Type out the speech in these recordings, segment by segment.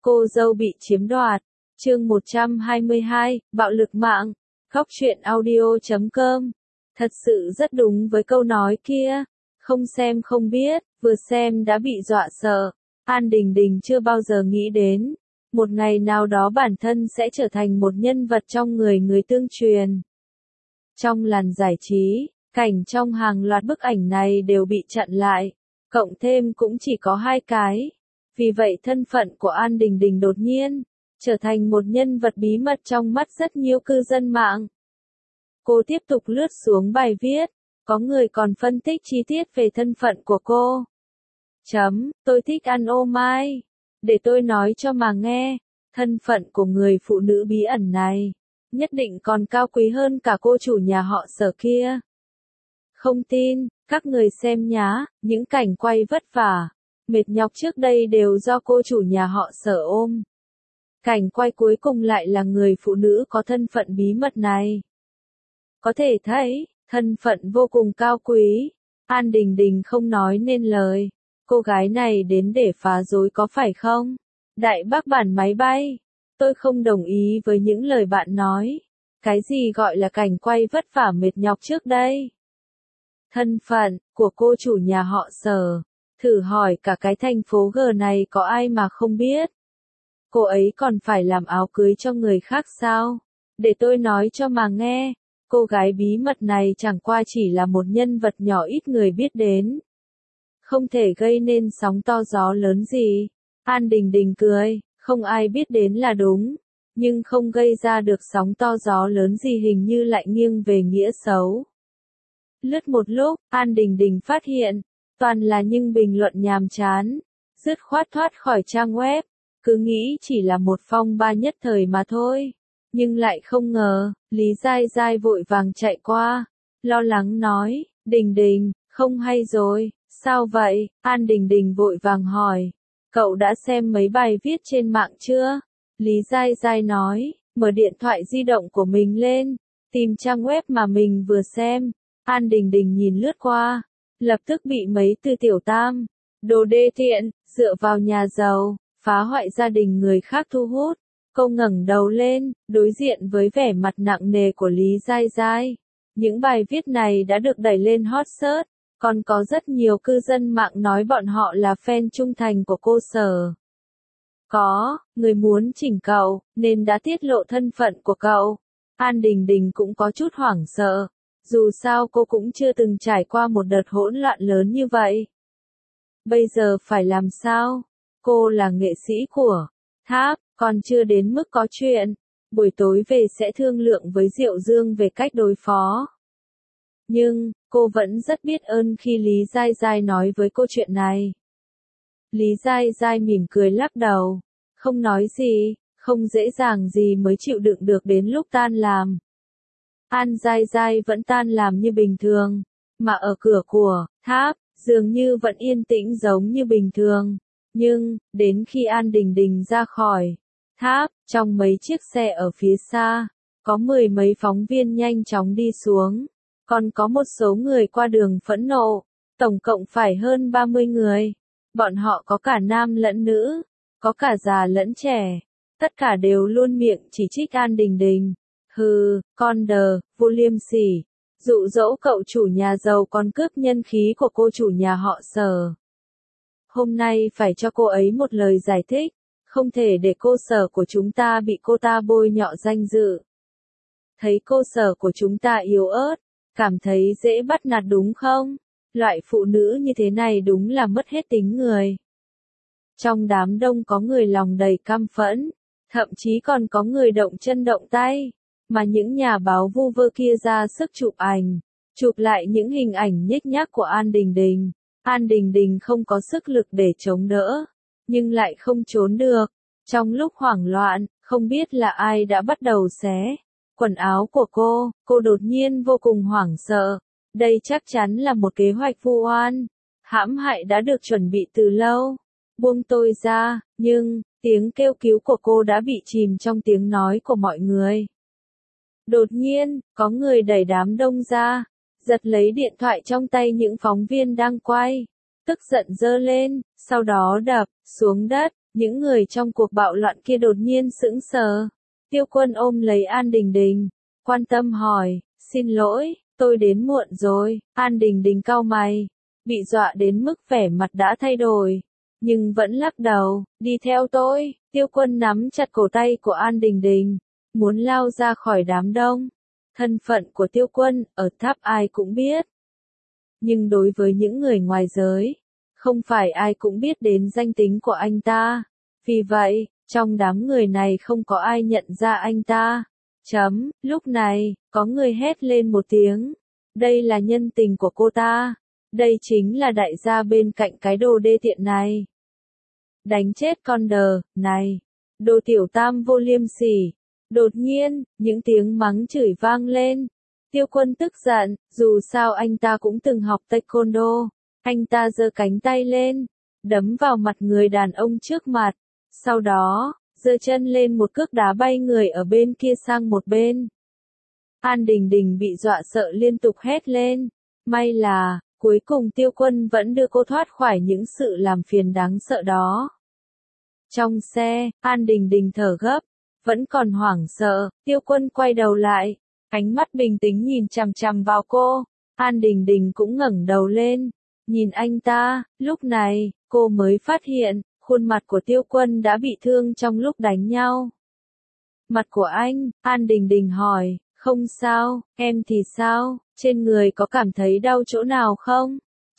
Cô dâu bị chiếm đoạt. Chương 122, bạo lực mạng. Góc truyện audio.com. Thật sự rất đúng với câu nói kia. Không xem không biết, vừa xem đã bị dọa sợ. An Đình Đình chưa bao giờ nghĩ đến. Một ngày nào đó bản thân sẽ trở thành một nhân vật trong người tương truyền. Trong làn giải trí, cảnh trong hàng loạt bức ảnh này đều bị chặn lại. Cộng thêm cũng chỉ có 2 cái. Vì vậy thân phận của An Đình Đình đột nhiên trở thành một nhân vật bí mật trong mắt rất nhiều cư dân mạng. Cô tiếp tục lướt xuống bài viết, có người còn phân tích chi tiết về thân phận của cô. Tôi thích ăn ô mai. Để tôi nói cho mà nghe, thân phận của người phụ nữ bí ẩn này nhất định còn cao quý hơn cả cô chủ nhà họ Sở kia. Không tin, các người xem nhá, những cảnh quay vất vả, mệt nhọc trước đây đều do cô chủ nhà họ Sở ôm. Cảnh quay cuối cùng lại là người phụ nữ có thân phận bí mật này. Có thể thấy, thân phận vô cùng cao quý. An Đình Đình không nói nên lời. Cô gái này đến để phá rối có phải không? Đại bác bản máy bay. Tôi không đồng ý với những lời bạn nói. Cái gì gọi là cảnh quay vất vả mệt nhọc trước đây? Thân phận của cô chủ nhà họ Sở. Thử hỏi cả cái thành phố G này có ai mà không biết. Cô ấy còn phải làm áo cưới cho người khác sao? Để tôi nói cho mà nghe. Cô gái bí mật này chẳng qua chỉ là một nhân vật nhỏ ít người biết đến. Không thể gây nên sóng to gió lớn gì. An Đình Đình cười, không ai biết đến là đúng. Nhưng không gây ra được sóng to gió lớn gì hình như lại nghiêng về nghĩa xấu. Lướt một lúc, An Đình Đình phát hiện, toàn là những bình luận nhàm chán. Dứt khoát thoát khỏi trang web, cứ nghĩ chỉ là một phong ba nhất thời mà thôi. Nhưng lại không ngờ, Lý Giai Giai vội vàng chạy qua, lo lắng nói, Đình Đình, không hay rồi, sao vậy? An Đình Đình vội vàng hỏi, cậu đã xem mấy bài viết trên mạng chưa? Lý Giai Giai nói, mở điện thoại di động của mình lên, tìm trang web mà mình vừa xem. An Đình Đình nhìn lướt qua, lập tức bị mấy từ tiểu tam, đồ đê tiện, dựa vào nhà giàu, phá hoại gia đình người khác thu hút. Cô ngẩng đầu lên, đối diện với vẻ mặt nặng nề của Lý Giai Giai. Những bài viết này đã được đẩy lên hot search, còn có rất nhiều cư dân mạng nói bọn họ là fan trung thành của cô Sở. Có người muốn chỉnh cậu, nên đã tiết lộ thân phận của cậu. An Đình Đình cũng có chút hoảng sợ. Dù sao cô cũng chưa từng trải qua một đợt hỗn loạn lớn như vậy. Bây giờ phải làm sao? Cô là nghệ sĩ của Tháp, còn chưa đến mức có chuyện. Buổi tối về sẽ thương lượng với Diệu Dương về cách đối phó. Nhưng, cô vẫn rất biết ơn khi Lý Giai Giai nói với cô chuyện này. Lý Giai Giai mỉm cười lắc đầu. Không nói gì, không dễ dàng gì mới chịu đựng được đến lúc tan làm. An Giai Giai vẫn tan làm như bình thường, mà ở cửa của Tháp, dường như vẫn yên tĩnh giống như bình thường. Nhưng, đến khi An Đình Đình ra khỏi Tháp, trong mấy chiếc xe ở phía xa, có 10 mấy phóng viên nhanh chóng đi xuống. Còn có một số người qua đường phẫn nộ, tổng cộng phải hơn 30 người. Bọn họ có cả nam lẫn nữ, có cả già lẫn trẻ. Tất cả đều luôn miệng chỉ trích An Đình Đình. Hừ, con đờ, vô liêm sỉ. Dụ dỗ cậu chủ nhà giàu còn cướp nhân khí của cô chủ nhà họ Sở. Hôm nay phải cho cô ấy một lời giải thích. Không thể để cô Sở của chúng ta bị cô ta bôi nhọ danh dự. Thấy cô Sở của chúng ta yếu ớt, cảm thấy dễ bắt nạt đúng không? Loại phụ nữ như thế này đúng là mất hết tính người. Trong đám đông có người lòng đầy căm phẫn, thậm chí còn có người động chân động tay. Mà những nhà báo vu vơ kia ra sức chụp lại những hình ảnh nhếch nhác của An Đình Đình. An Đình Đình không có sức lực để chống đỡ, nhưng lại không trốn được. Trong lúc hoảng loạn, không biết là ai đã bắt đầu xé quần áo của cô đột nhiên vô cùng hoảng sợ. Đây chắc chắn là một kế hoạch vu oan, hãm hại đã được chuẩn bị từ lâu. Buông tôi ra, nhưng, tiếng kêu cứu của cô đã bị chìm trong tiếng nói của mọi người. Đột nhiên, có người đẩy đám đông ra, giật lấy điện thoại trong tay những phóng viên đang quay, tức giận giơ lên, sau đó đập xuống đất. Những người trong cuộc bạo loạn kia đột nhiên sững sờ. Tiêu Quân ôm lấy An Đình Đình, quan tâm hỏi, xin lỗi, tôi đến muộn rồi. An Đình Đình cau mày, bị dọa đến mức vẻ mặt đã thay đổi, nhưng vẫn lắc đầu, đi theo tôi. Tiêu Quân nắm chặt cổ tay của An Đình Đình, muốn lao ra khỏi đám đông. Thân phận của Tiêu Quân, ở tháp ai cũng biết. Nhưng đối với những người ngoài giới, không phải ai cũng biết đến danh tính của anh ta. Vì vậy, trong đám người này không có ai nhận ra anh ta. Lúc này, có người hét lên một tiếng. Đây là nhân tình của cô ta. Đây chính là đại gia bên cạnh cái đồ đê tiện này. Đánh chết con đờ, này. Đồ tiểu tam vô liêm sỉ. Đột nhiên, những tiếng mắng chửi vang lên. Tiêu Quân tức giận, dù sao anh ta cũng từng học taekwondo. Anh ta giơ cánh tay lên, đấm vào mặt người đàn ông trước mặt. Sau đó, giơ chân lên một cước đá bay người ở bên kia sang một bên. An Đình Đình bị dọa sợ liên tục hét lên. May là, cuối cùng Tiêu Quân vẫn đưa cô thoát khỏi những sự làm phiền đáng sợ đó. Trong xe, An Đình Đình thở gấp, vẫn còn hoảng sợ. Tiêu Quân quay đầu lại, ánh mắt bình tĩnh nhìn chằm chằm vào cô. An Đình Đình cũng ngẩng đầu lên, nhìn anh ta. Lúc này, cô mới phát hiện, khuôn mặt của Tiêu Quân đã bị thương trong lúc đánh nhau. Mặt của anh, An Đình Đình hỏi, không sao, em thì sao, trên người có cảm thấy đau chỗ nào không?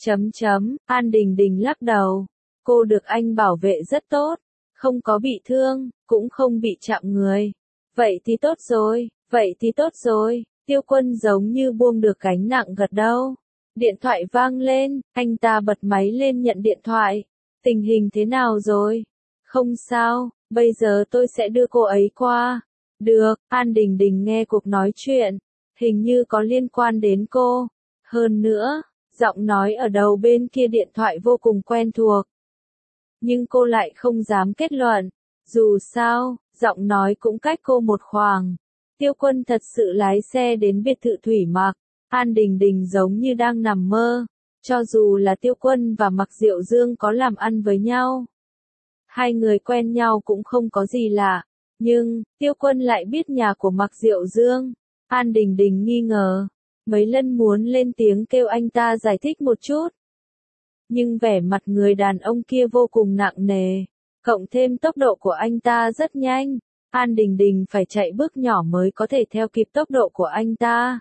An Đình Đình lắc đầu, cô được anh bảo vệ rất tốt, không có bị thương, cũng không bị chạm người. Vậy thì tốt rồi, Tiêu Quân giống như buông được gánh nặng gật đầu. Điện thoại vang lên, anh ta bật máy lên nhận điện thoại. Tình hình thế nào rồi? Không sao, bây giờ tôi sẽ đưa cô ấy qua. Được, An Đình Đình nghe cuộc nói chuyện, hình như có liên quan đến cô. Hơn nữa, giọng nói ở đầu bên kia điện thoại vô cùng quen thuộc. Nhưng cô lại không dám kết luận, dù sao, giọng nói cũng cách cô một khoảng. Tiêu Quân thật sự lái xe đến biệt thự Thủy Mặc. An Đình Đình giống như đang nằm mơ. Cho dù là Tiêu Quân và Mặc Diệu Dương có làm ăn với nhau, hai người quen nhau cũng không có gì lạ. Nhưng, Tiêu Quân lại biết nhà của Mặc Diệu Dương. An Đình Đình nghi ngờ, mấy lần muốn lên tiếng kêu anh ta giải thích một chút. Nhưng vẻ mặt người đàn ông kia vô cùng nặng nề, cộng thêm tốc độ của anh ta rất nhanh. An Đình Đình phải chạy bước nhỏ mới có thể theo kịp tốc độ của anh ta.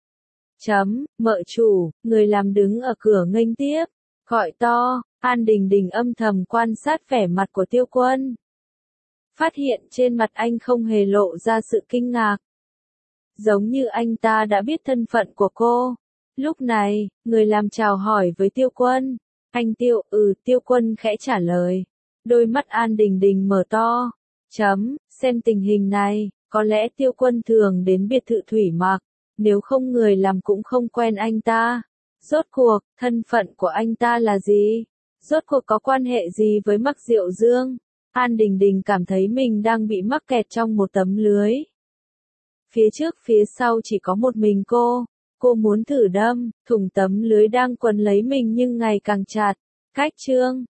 Mợ chủ, người làm đứng ở cửa nghênh tiếp, gọi to. An Đình Đình âm thầm quan sát vẻ mặt của Tiêu Quân. Phát hiện trên mặt anh không hề lộ ra sự kinh ngạc. Giống như anh ta đã biết thân phận của cô. Lúc này, người làm chào hỏi với Tiêu Quân. Anh Tiêu, Tiêu Quân khẽ trả lời. Đôi mắt An Đình Đình mở to. Xem tình hình này, có lẽ Tiêu Quân thường đến biệt thự Thủy Mặc. Nếu không người làm cũng không quen anh ta. Rốt cuộc, thân phận của anh ta là gì? Rốt cuộc có quan hệ gì với Mặc Diệu Dương? An Đình Đình cảm thấy mình đang bị mắc kẹt trong một tấm lưới. Phía trước phía sau chỉ có một mình cô. Cô muốn thử đâm, thủng tấm lưới đang quấn lấy mình nhưng ngày càng chặt. Cách chương